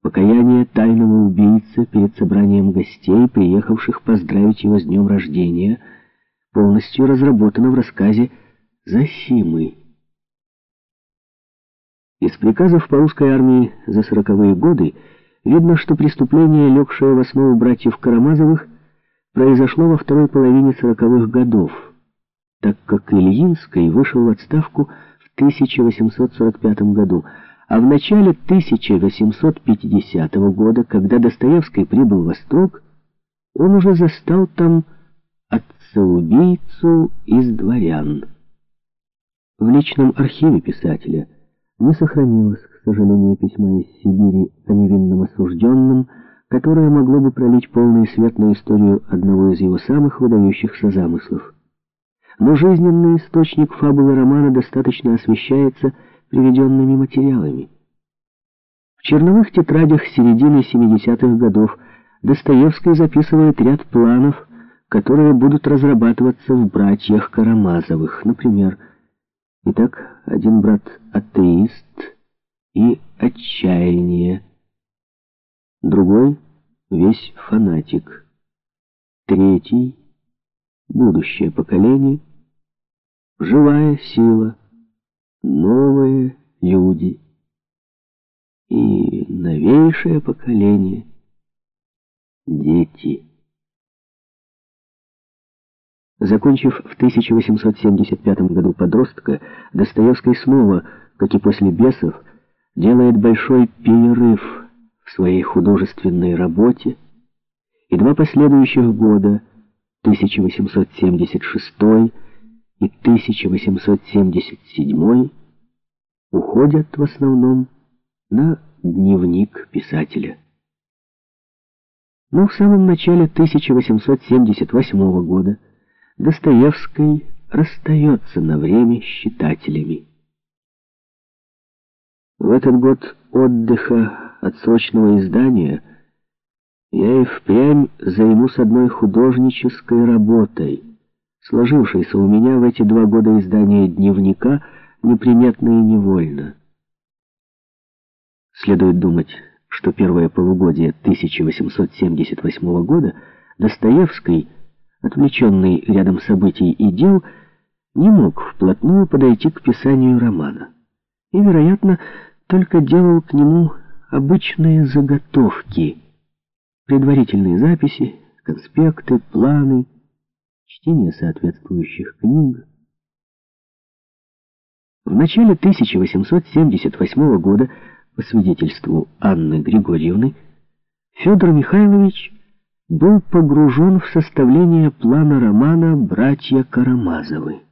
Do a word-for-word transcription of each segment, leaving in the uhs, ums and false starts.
Покаяние тайного убийцы перед собранием гостей, приехавших поздравить его с днем рождения, полностью разработано в рассказе «Зосимы». Из приказов по русской армии за сороковые годы видно, что преступление, легшее в основу братьев Карамазовых, произошло во второй половине сороковых годов, так как Ильинский вышел в отставку в тысяча восемьсот сорок пятом году, а в начале тысяча восемьсот пятидесятого года, когда Достоевский прибыл в Острог, он уже застал там отца-убийцу из дворян. В личном архиве писателя не сохранилось, к сожалению, письма из Сибири о невинном осужденном, которое могло бы пролить полный свет на историю одного из его самых выдающихся замыслов. Но жизненный источник фабулы романа достаточно освещается приведенными материалами. В черновых тетрадях середины семидесятых годов Достоевский записывает ряд планов, которые будут разрабатываться в братьях Карамазовых. Например, итак, один брат атеист и отчаяние, другой весь фанатик, третий будущее поколение, живая сила, новые люди и новейшее поколение — дети. Закончив в тысяча восемьсот семьдесят пятом году «Подростка», Достоевский снова, как и после «Бесов», делает большой перерыв в своей художественной работе, и два последующих года, тысяча восемьсот семьдесят шестой и тысяча восемьсот семьдесят седьмой, уходят в основном на дневник писателя. Но в самом начале тысяча восемьсот семьдесят восьмого года Достоевский расстается на время с читателями. В этот год отдыха от срочного издания я и впрямь займусь одной художнической работой, сложившейся у меня в эти два года издания дневника неприметно и невольно. Следует думать, что первое полугодие тысяча восемьсот семьдесят восьмого года Достоевский, отвлеченный рядом событий и дел, не мог вплотную подойти к писанию романа и, вероятно, только делал к нему обычные заготовки, предварительные записи, конспекты, планы, чтение соответствующих книг. В начале тысяча восемьсот семьдесят восьмого года, по свидетельству Анны Григорьевны, Федор Михайлович был погружен в составление плана романа «Братья Карамазовы».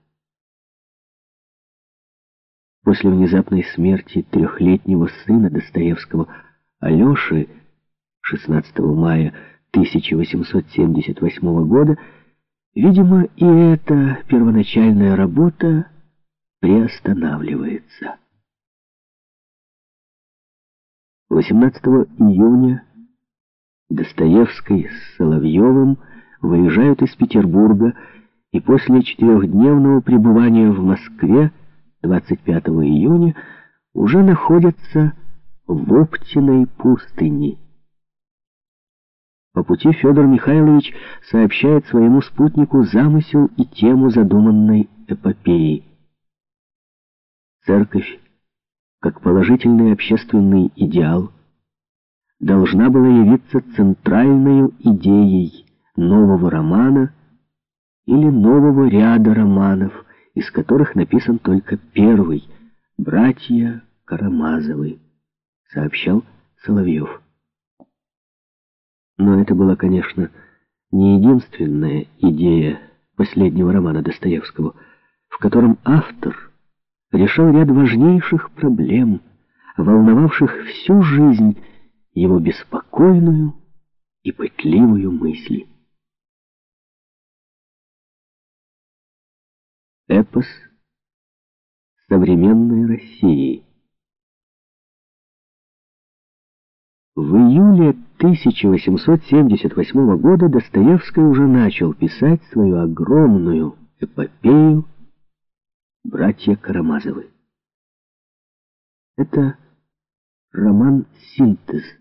После внезапной смерти трехлетнего сына Достоевского Алеши шестнадцатого мая тысяча восемьсот семьдесят восьмого года, видимо, и эта первоначальная работа приостанавливается. восемнадцатого июня Достоевский с Соловьевым выезжают из Петербурга и после четырехдневного пребывания в Москве двадцать пятого июня уже находятся в Оптиной пустыне. По пути Федор Михайлович сообщает своему спутнику замысел и тему задуманной эпопеи. Церковь, как положительный общественный идеал, должна была явиться центральной идеей нового романа или нового ряда романов, из которых написан только первый «Братья Карамазовы», сообщал Соловьев. Но это была, конечно, не единственная идея последнего романа Достоевского, в котором автор решал ряд важнейших проблем, волновавших всю жизнь его беспокойную и пытливую мысль. Эпос современной России. В июле тысяча восемьсот семьдесят восьмого года Достоевский уже начал писать свою огромную эпопею «Братья Карамазовы». Это роман-синтез